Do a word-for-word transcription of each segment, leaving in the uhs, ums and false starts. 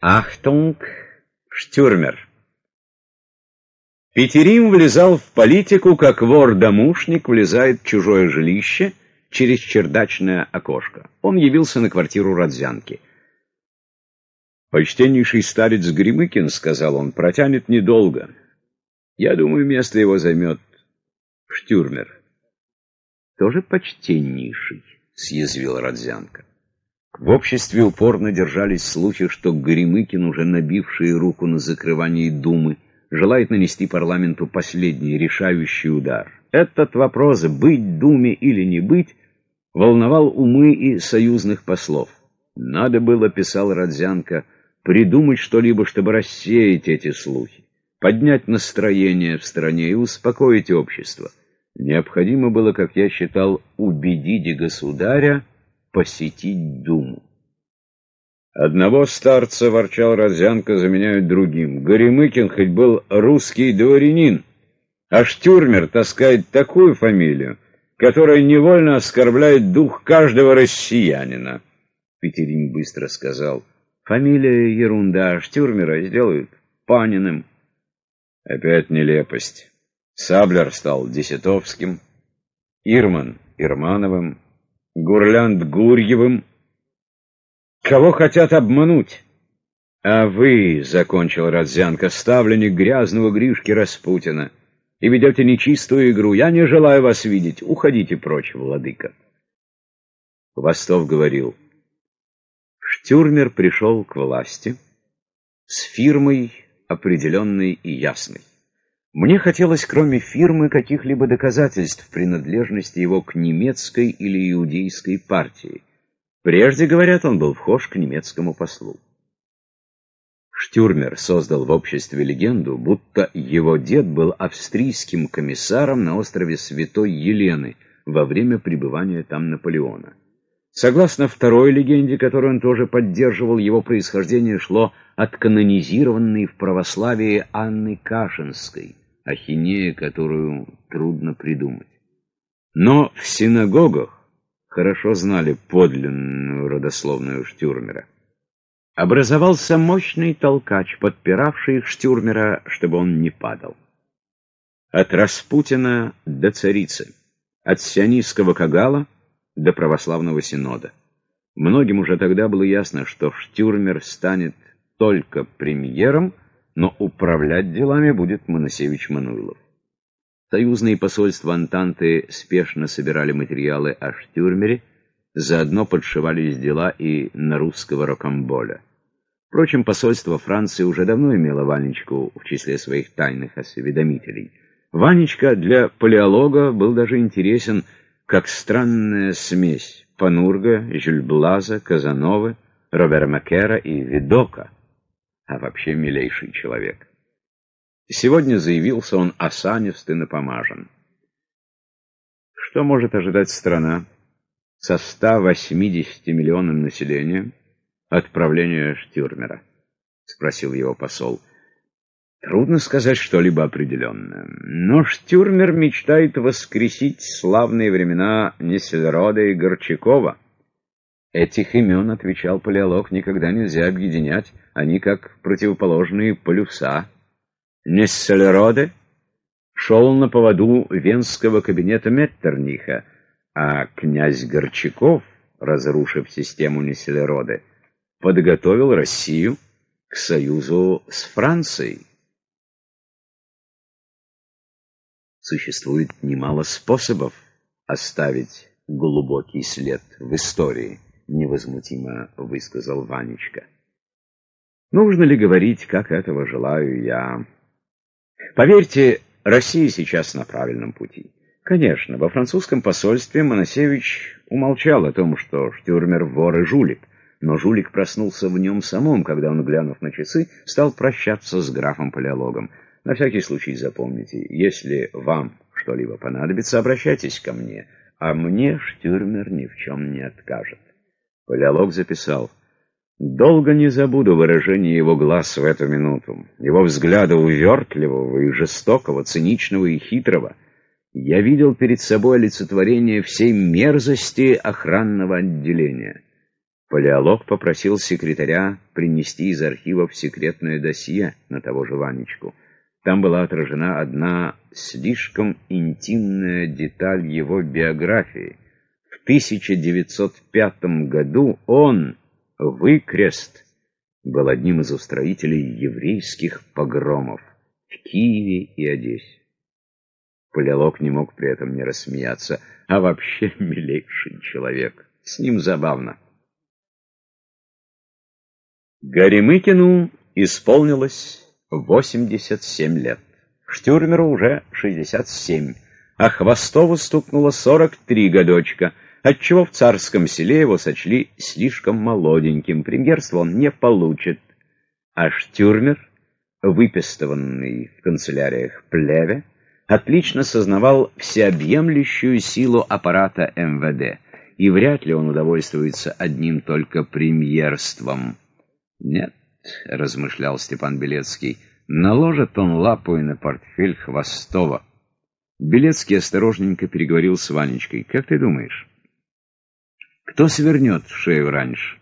Ахтунг, Штюрмер. Петерим влезал в политику, как вор-домушник влезает в чужое жилище через чердачное окошко. Он явился на квартиру Родзянки. «Почтеннейший старец Гремыкин, — сказал он, — протянет недолго. Я думаю, место его займет Штюрмер». «Тоже почтеннейший, — съязвила Родзянка. В обществе упорно держались слухи, что Гремыкин, уже набивший руку на закрывании Думы, желает нанести парламенту последний решающий удар. Этот вопрос, быть Думе или не быть, волновал умы и союзных послов. Надо было, писал Родзянка, придумать что-либо, чтобы рассеять эти слухи, поднять настроение в стране и успокоить общество. Необходимо было, как я считал, убедить государя посетить Думу. Одного старца, ворчал Родзянка, заменяют другим. Горемыкин хоть был русский дворянин, а Штюрмер таскает такую фамилию, которая невольно оскорбляет дух каждого россиянина. Петерим быстро сказал: фамилия ерунда, Штюрмера сделают Паниным. Опять нелепость. Саблер стал Десятовским, Ирман — Ирмановым, Гурлянд — Гурьевым. Кого хотят обмануть? А вы, — закончил Родзянка, — ставленник грязного Гришки Распутина, и ведете нечистую игру. Я не желаю вас видеть. Уходите прочь, владыка. Хвостов говорил: Штюрмер пришел к власти с фирмой определенной и ясной. Мне хотелось, кроме фирмы, каких-либо доказательств принадлежности его к немецкой или иудейской партии. Прежде, говорят, он был вхож к немецкому послу. Штюрмер создал в обществе легенду, будто его дед был австрийским комиссаром на острове Святой Елены во время пребывания там Наполеона. Согласно второй легенде, которую он тоже поддерживал, его происхождение шло от канонизированной в православии Анны Кашинской, ахинея, которую трудно придумать. Но в синагогах хорошо знали подлинную родословную Штюрмера. Образовался мощный толкач, подпиравший Штюрмера, чтобы он не падал. От Распутина до царицы, от сионистского кагала до православного синода. Многим уже тогда было ясно, что Штюрмер станет только премьером, но управлять делами будет Моносевич Мануйлов. Союзные посольства Антанты спешно собирали материалы о Штюрмере, заодно подшивались дела и на русского Рокамболя. Впрочем, посольство Франции уже давно имело Ванечку в числе своих тайных осведомителей. Ванечка для палеолога был даже интересен как странная смесь Панурга, Жюль-Блаза, Казановы, Робера Маккера и Видока, а вообще милейший человек. Сегодня заявился он осанист и напомажен. Что может ожидать страна со ста восьмидесятимиллионным населением от правления Штюрмера? — спросил его посол. Трудно сказать что-либо определенное. Но Штюрмер мечтает воскресить славные времена Нессельрода и Горчакова. Этих имен, — отвечал палеолог, — никогда нельзя объединять. Они как противоположные полюса. Нессельроде шел на поводу венского кабинета Меттерниха, а князь Горчаков, разрушив систему Нессельроде, подготовил Россию к союзу с Францией. Существует немало способов оставить глубокий след в истории, — невозмутимо высказал Ванечка. Нужно ли говорить, как этого желаю я? Поверьте, Россия сейчас на правильном пути. Конечно, во французском посольстве Моносевич умолчал о том, что Штюрмер вор и жулик, но жулик проснулся в нем самом, когда он, глянув на часы, стал прощаться с графом-палеологом. На всякий случай запомните, если вам что-либо понадобится, обращайтесь ко мне, а мне Штюрмер ни в чем не откажет. Палеолог записал. Долго не забуду выражение его глаз в эту минуту, его взгляда увертливого и жестокого, циничного и хитрого. Я видел перед собой олицетворение всей мерзости охранного отделения. Палеолог попросил секретаря принести из архивов секретное досье на того же Ванечку. Там была отражена одна слишком интимная деталь его биографии. В тысяча девятьсот пятом году он, Выкрест, был одним из устроителей еврейских погромов в Киеве и Одессе. Палеолог не мог при этом не рассмеяться. А вообще милейший человек. С ним забавно. Горемыкину исполнилось восемьдесят семь лет. Штюрмеру уже шестьдесят семь, а Хвостову стукнуло сорок три годочка, отчего в Царском Селе его сочли слишком молоденьким. Премьерство он не получит. А Штюрмер, выпестованный в канцеляриях Плеве, отлично сознавал всеобъемлющую силу аппарата эм вэ дэ, и вряд ли он удовольствуется одним только премьерством. «Нет», — размышлял Степан Белецкий, — «наложит он лапу и на портфель Хвостова». Белецкий осторожненько переговорил с Ванечкой. «Как ты думаешь, кто свернет шею раньше?»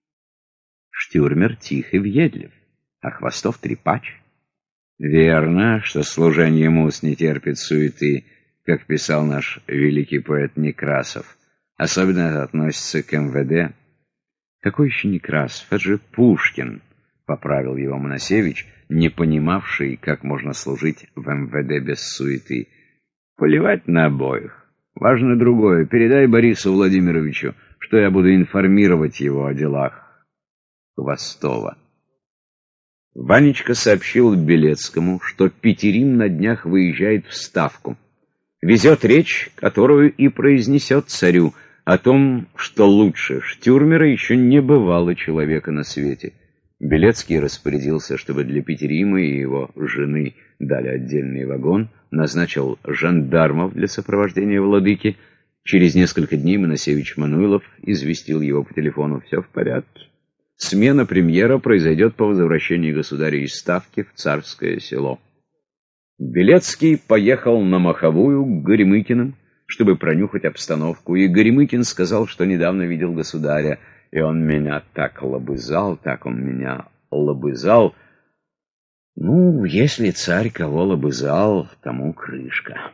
Штюрмер тих и въедлив, а Хвостов трепач. Верно, что служение ему не терпит суеты, как писал наш великий поэт Некрасов. Особенно это относится к эм вэ дэ. Какой еще Некрасов? Это же Пушкин, поправил его Моносевич, не понимавший, как можно служить в эм вэ дэ без суеты. Поливать на обоих. Важно другое. Передай Борису Владимировичу, что я буду информировать его о делах Хвостова. Ванечка сообщил Белецкому, что Петерим на днях выезжает в Ставку. Везет речь, которую и произнесет царю, о том, что лучше Штюрмера еще не бывало человека на свете. Белецкий распорядился, чтобы для Петерима и его жены дали отдельный вагон, назначил жандармов для сопровождения владыки. Через несколько дней Моносевич Мануилов известил его по телефону: «Все в порядке. Смена премьера произойдет по возвращении государя из Ставки в Царское Село». Белецкий поехал на Маховую к Горемыкиным, чтобы пронюхать обстановку, и Горемыкин сказал, что недавно видел государя, и он меня так лобызал, так он меня лобызал. Ну, если царь кого лобызал, тому крышка.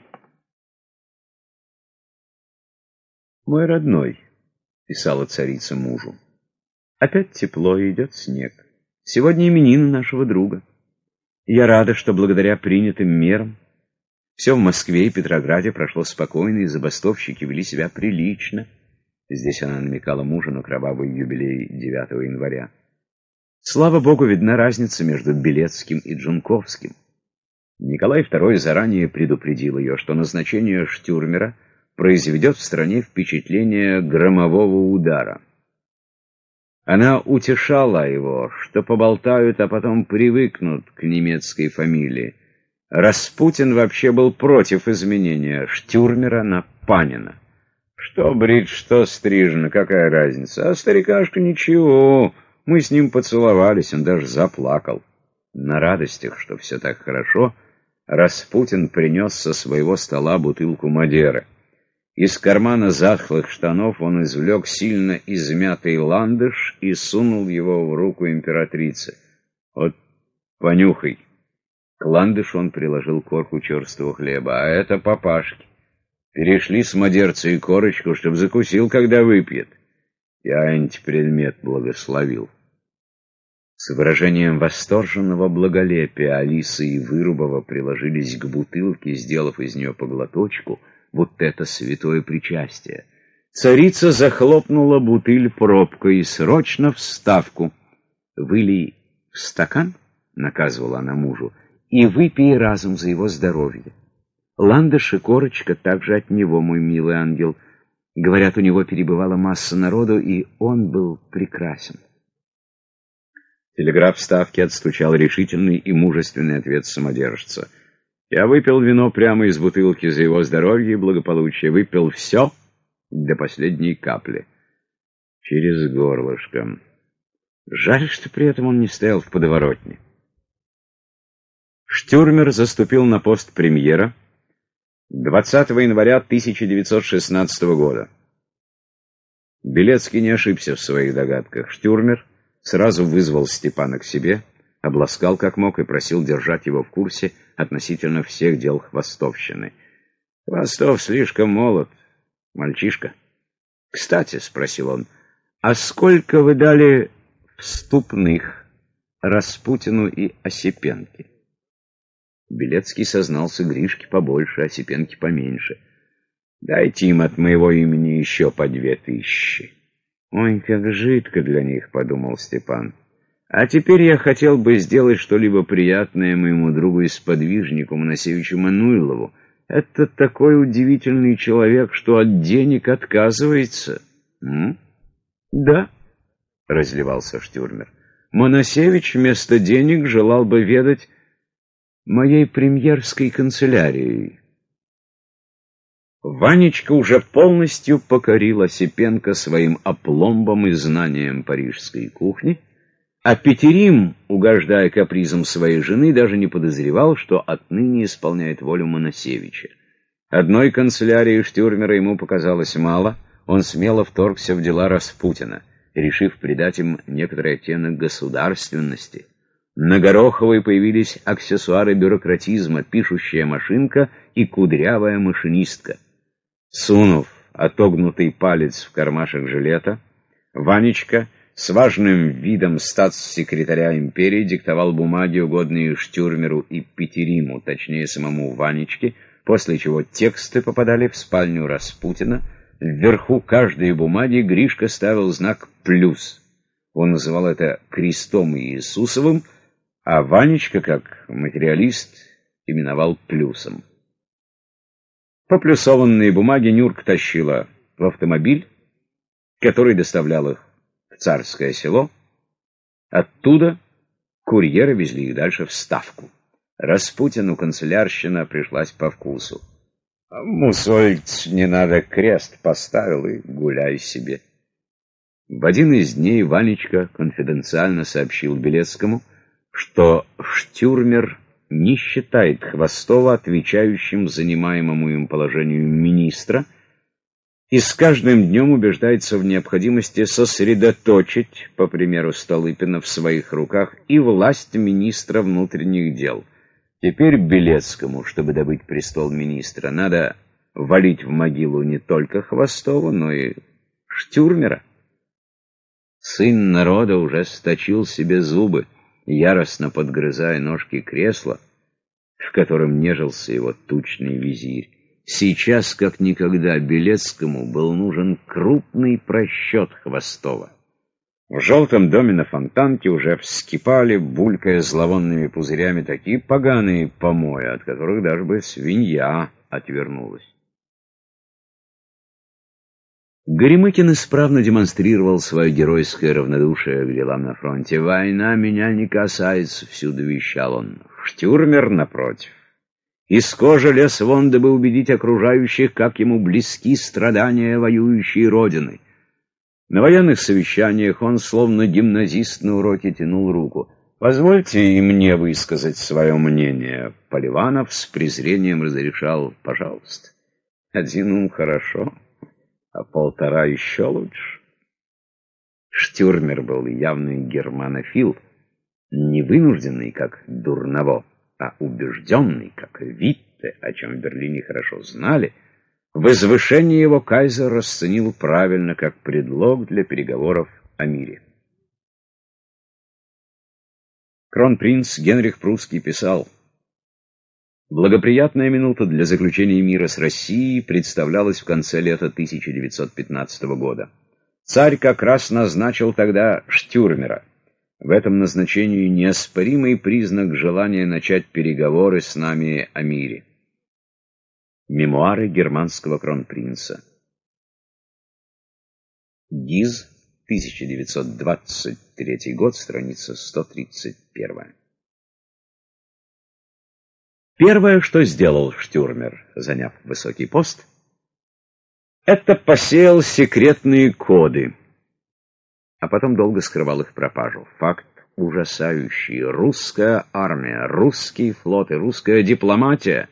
«Мой родной», — писала царица мужу, — «опять тепло и идет снег. Сегодня именины нашего друга. Я рада, что благодаря принятым мерам все в Москве и Петрограде прошло спокойно, и забастовщики вели себя прилично». Здесь она намекала мужу на кровавый юбилей девятого января. Слава Богу, видна разница между Белецким и Джунковским. Николай второй заранее предупредил ее, что назначение Штюрмера произведет в стране впечатление громового удара. Она утешала его, что поболтают, а потом привыкнут к немецкой фамилии. Распутин вообще был против изменения Штюрмера на Панина. Что брит, что стрижено, какая разница? А старикашка ничего, мы с ним поцеловались, он даже заплакал. На радостях, что все так хорошо, Распутин принес со своего стола бутылку Мадеры. Из кармана затхлых штанов он извлек сильно измятый ландыш и сунул его в руку императрицы. «Вот, понюхай». К ландышу он приложил корку черствого хлеба. «А это папашки. Перешли с мадерца и корочку, чтоб закусил, когда выпьет». Я антипредмет благословил. С выражением восторженного благолепия Алиса и Вырубова приложились к бутылке, сделав из нее по глоточку, будто это святое причастие. Царица захлопнула бутыль пробкой, срочно в Ставку. «Вылей в стакан», — наказывала она мужу, — «и выпей разом за его здоровье. Ландыш и корочка также от него, мой милый ангел. Говорят, у него перебывала масса народу, и он был прекрасен». Телеграф Ставки отстучал решительный и мужественный ответ самодержца. «Я выпил вино прямо из бутылки за его здоровье и благополучие. Выпил все до последней капли. Через горлышко. Жаль, что при этом он не стоял в подворотне». Штюрмер заступил на пост премьера двадцатого января тысяча девятьсот шестнадцатого года. Белецкий не ошибся в своих догадках. Штюрмер сразу вызвал Степана к себе, обласкал как мог и просил держать его в курсе относительно всех дел хвостовщины. «Хвостов слишком молод, мальчишка». «Кстати», — спросил он, — «а сколько вы дали вступных Распутину и Осипенке?» Белецкий сознался: Гришке побольше, Осипенке поменьше. «Дайте им от моего имени еще по две тысячи». «Ой, как жидко для них», — подумал Степан. «А теперь я хотел бы сделать что-либо приятное моему другу и сподвижнику Моносевичу Мануйлову. Это такой удивительный человек, что от денег отказывается». «М? Да», — разливался Штюрмер. «Моносевич вместо денег желал бы ведать моей премьерской канцелярией». Ванечка уже полностью покорил Осипенко своим опломбом и знанием парижской кухни, а Петерим, угождая капризам своей жены, даже не подозревал, что отныне исполняет волю Моносевича. Одной канцелярии Штюрмера ему показалось мало, он смело вторгся в дела Распутина, решив придать им некоторый оттенок государственности. На Гороховой появились аксессуары бюрократизма, пишущая машинка и кудрявая машинистка. Сунув отогнутый палец в кармашек жилета, Ванечка с важным видом статс-секретаря империи диктовал бумаги, угодные Штюрмеру и Петериму, точнее самому Ванечке, после чего тексты попадали в спальню Распутина. Вверху каждой бумаги Гришка ставил знак «плюс». Он называл это крестом Иисусовым, а Ванечка, как материалист, именовал плюсом. Поплюсованные бумаги Нюрка тащила в автомобиль, который доставлял их в Царское село. Оттуда курьеры везли их дальше в Ставку. Распутину канцелярщина пришлась по вкусу. Мусольц, не надо, крест поставил и гуляй себе. В один из дней Ванечка конфиденциально сообщил Белецкому, что Штюрмер не считает Хвостова отвечающим занимаемому им положению министра и с каждым днем убеждается в необходимости сосредоточить, по примеру Столыпина, в своих руках и власть министра внутренних дел. Теперь Белецкому, чтобы добыть престол министра, надо валить в могилу не только Хвостова, но и Штюрмера. Сын народа уже сточил себе зубы, яростно подгрызая ножки кресла, в котором нежился его тучный визирь. Сейчас, как никогда, Белецкому был нужен крупный просчет Хвостова. В желтом доме на Фонтанке уже вскипали, булькая зловонными пузырями, такие поганые помои, от которых даже бы свинья отвернулась. Горемыкин исправно демонстрировал свое геройское равнодушие к делам на фронте. «Война меня не касается», — всюду вещал он. Штюрмер, напротив, из кожи лез вон, дабы убедить окружающих, как ему близки страдания воюющей Родины. На военных совещаниях он, словно гимназист на уроке, тянул руку. «Позвольте и мне высказать свое мнение». Поливанов с презрением разрешал: «Пожалуйста, один ум хорошо, а полтора еще лучше». Штюрмер был явный германофил, не вынужденный, как Дурново, а убежденный, как Витте, о чем в Берлине хорошо знали. Возвышение его кайзер расценил правильно, как предлог для переговоров о мире. Кронпринц Генрих Прусский писал: «Благоприятная минута для заключения мира с Россией представлялась в конце лета тысяча девятьсот пятнадцатого года. Царь как раз назначил тогда Штюрмера. В этом назначении неоспоримый признак желания начать переговоры с нами о мире». Мемуары германского кронпринца. Гиз, тысяча девятьсот двадцать третий год, страница сто тридцать первая. Первое, что сделал Штюрмер, заняв высокий пост, это посеял секретные коды, а потом долго скрывал их пропажу. Факт ужасающий. Русская армия, русский флот и русская дипломатия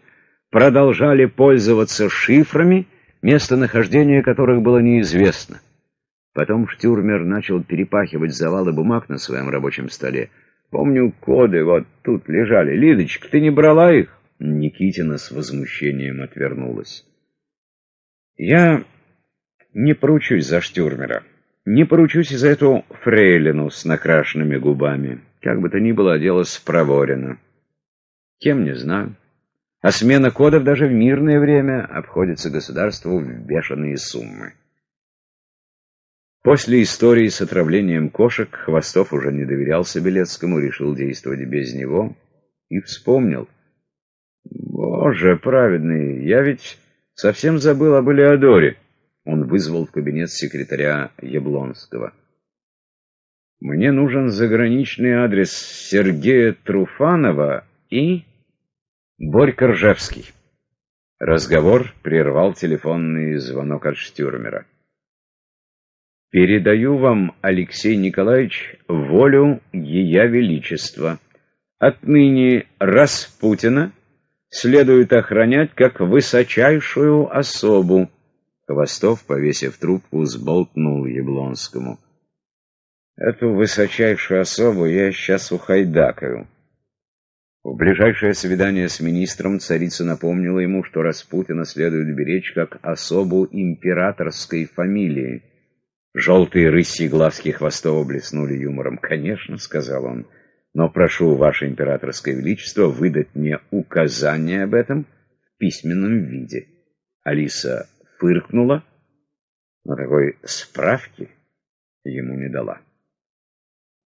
продолжали пользоваться шифрами, местонахождение которых было неизвестно. Потом Штюрмер начал перепахивать завалы бумаг на своем рабочем столе. «Помню, коды вот тут лежали. Лидочка, ты не брала их?» Никитина с возмущением отвернулась. «Я не поручусь за Штюрмера. Не поручусь и за эту фрейлину с накрашенными губами. Как бы то ни было, дело спроворено. Кем, не знаю. А смена кодов даже в мирное время обходится государству в бешеные суммы». После истории с отравлением кошек Хвостов уже не доверялся Белецкому, решил действовать без него и вспомнил. «Боже праведный, я ведь совсем забыл об Элеодоре». Он вызвал в кабинет секретаря Яблонского. «Мне нужен заграничный адрес Сергея Труфанова и Борька Ржевский». Разговор прервал телефонный звонок от Штюрмера. «Передаю вам, Алексей Николаевич, волю Ея Величества. Отныне Распутина следует охранять как высочайшую особу». Хвостов, повесив трубку, сболтнул Яблонскому. «Эту высочайшую особу я сейчас ухайдакаю». В ближайшее свидание с министром царица напомнила ему, что Распутина следует беречь как особу императорской фамилии. Желтые рысьи глазки Хвостова блеснули юмором. «Конечно», — сказал он, — «но прошу, ваше императорское величество, выдать мне указание об этом в письменном виде». Алиса фыркнула, но такой справки ему не дала.